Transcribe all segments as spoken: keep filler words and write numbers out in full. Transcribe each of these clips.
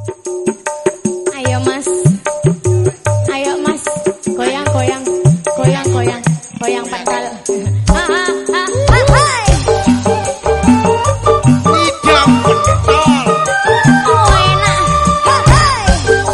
Ayo Mas. Ayo Mas. Goyang goyang. Goyang goyang. Goyang pental. Ha ha ha. Hai. Idam pentol. Oh enak. Hai.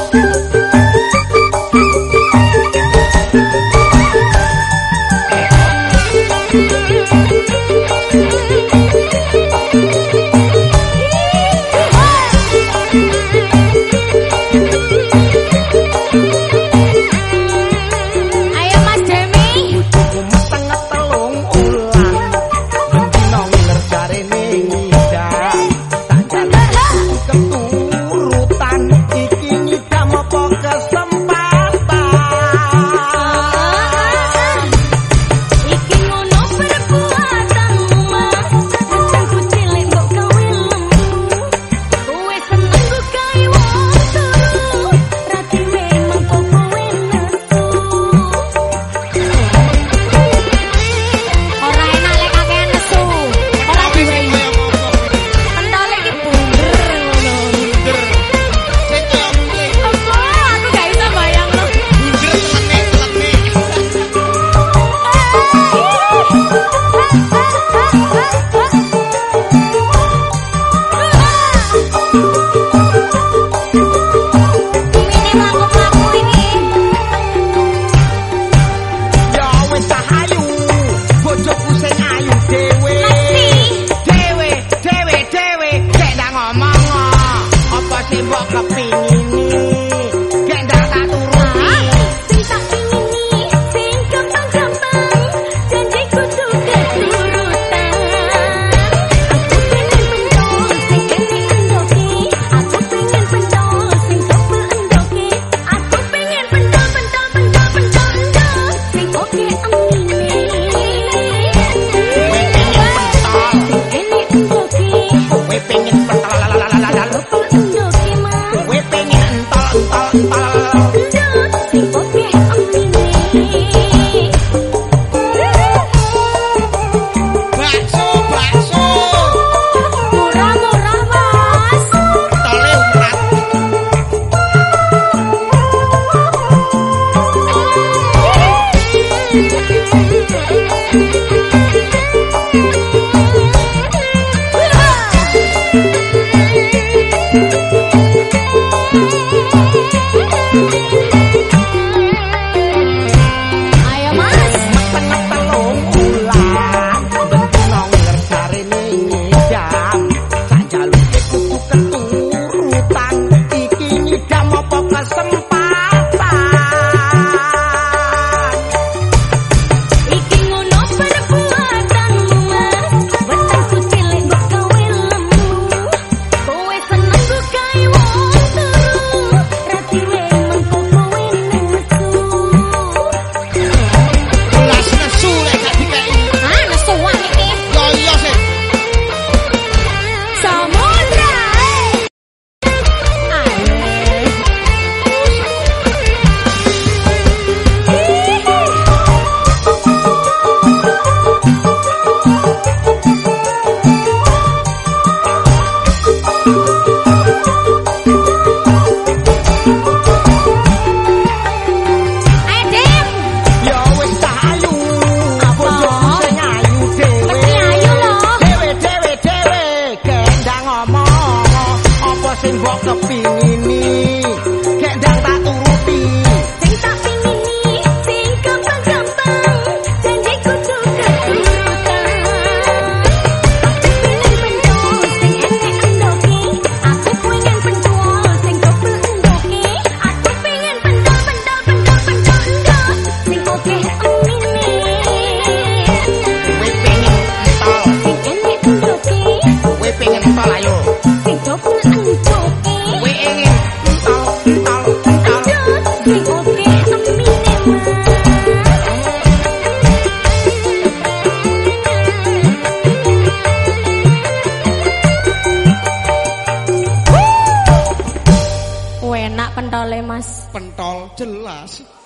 Ayo Mas Demi. Tengah telung ulang Bentino ngerjarene ngidam Tak jalan keturutan Iki ngidam apa kesempatan Iki ngono perbuatanmu Mas. Bocah cilik kok gawe lemu. Kowe seneng kok gawe wong turu. Ra diwe mengko kowe nesu. Ora enak lek kakean nesu. Ora diwe. Pentole iki bunder ngono. Bunder Sing kaya mulih Apa aku gak iso bayangno. Bunder tenek-tenek Ini mlaku-mlaku ini. Ya wis ayu bojoku sing ayu dhewe dhewe dhewe dhewe gek ndak ngomong apa sing mbok kepingini gek ndak tak turuti Sing tak ingini, sing gampang-gampang, janji kudu keturutan. Aku pengen pentol, sing kene endoki. Aku pengen pentol, sing double endoki. Aku pengen pentol, pentol, pentol, pentol, endok. Sing oke endoki. kowe pengen pentol lalalalalalal Double endoki mah. kowe pengen entol entol entol Sing oke amine. bakso bakso Murah-murah Mas. tole urat Ayo Mas. tengah telung ulang bentino ngerjarene ngidam sak jaluke kudu keturutan iki ngidam apa kesempatan Iki ngono perbuatanmu Mas. Wetengku cilik kok gawe lemu. Kowe seneng kok gawe wong turu. Ra diwe mengko kowe nesu. Belas nesu lek gak dikeki Ah, nesuan iki. yo iya sih Samudra. Ayo Dem. yo wis ayu Apa? bojoku sing ayu dhewe Mesti ayu lho. dhewe dhewe dhewe gek ndak ngomong apa sing mbok kepingini gek ndak tak turuti Sing tak pingini, sing gampang-gampang, janji kudu keturutan. Aku pengen pentol, sing enek endoki. Aku pengen pentol, sing double endoki. Aku pengen pentol, pentol, pentol, pentol, endok. Sing oke amine. kowe pengen entol Sing enek endoki, kowe pengen entol ayo sing double endoki. kowe pengen entol entol entol Endok, sing oke amine Mas. Enak pentole Mas. pentol jelas